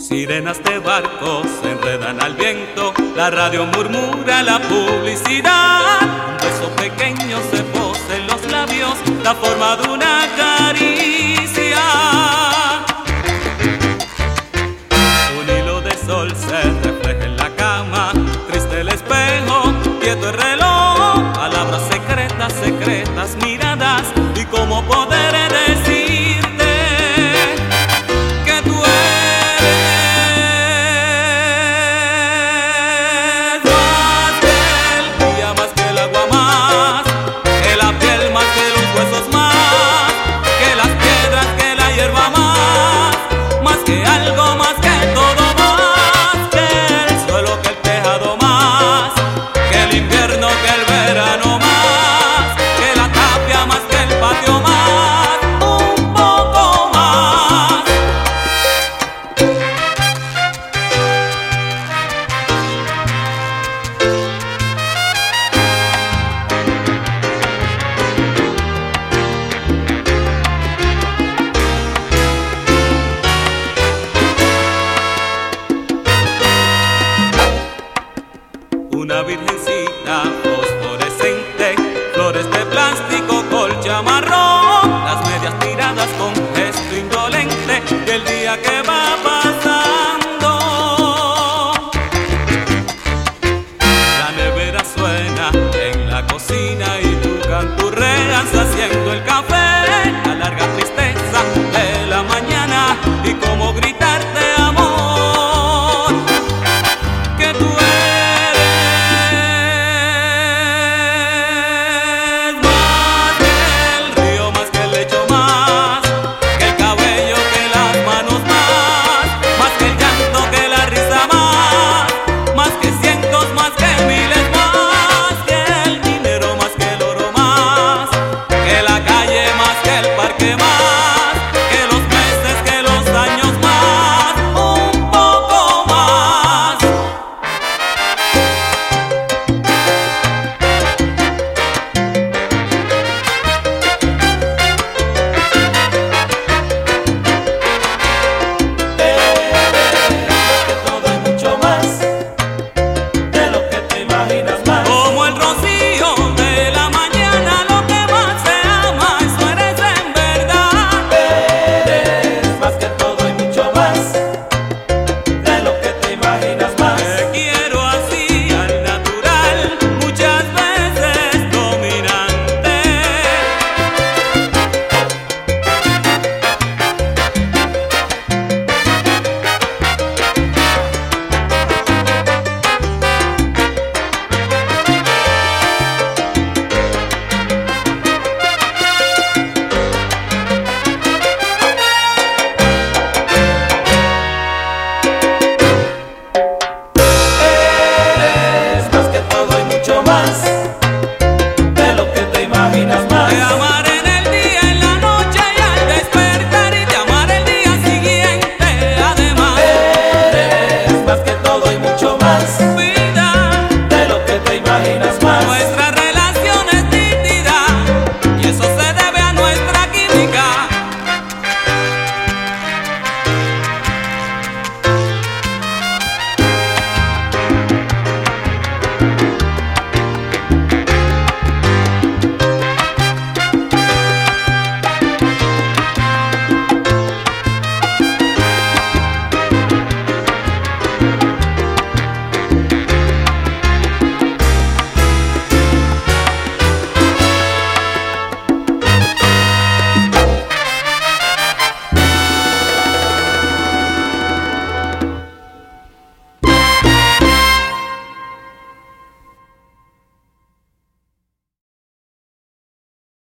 Sirenas de barcos se enredan al viento, la radio murmura la publicidad. Un beso pequeño se posa en los labios, la forma de una caricia. Un hilo de sol se refleja en la cama, triste el espejo, quieto el reloj. Palabras secretas, secretas miradas, y cómo poder decirte que tú eres más que el día, más que el agua, más que la piel, más que los huesos, más que las piedras, que la hierba, más que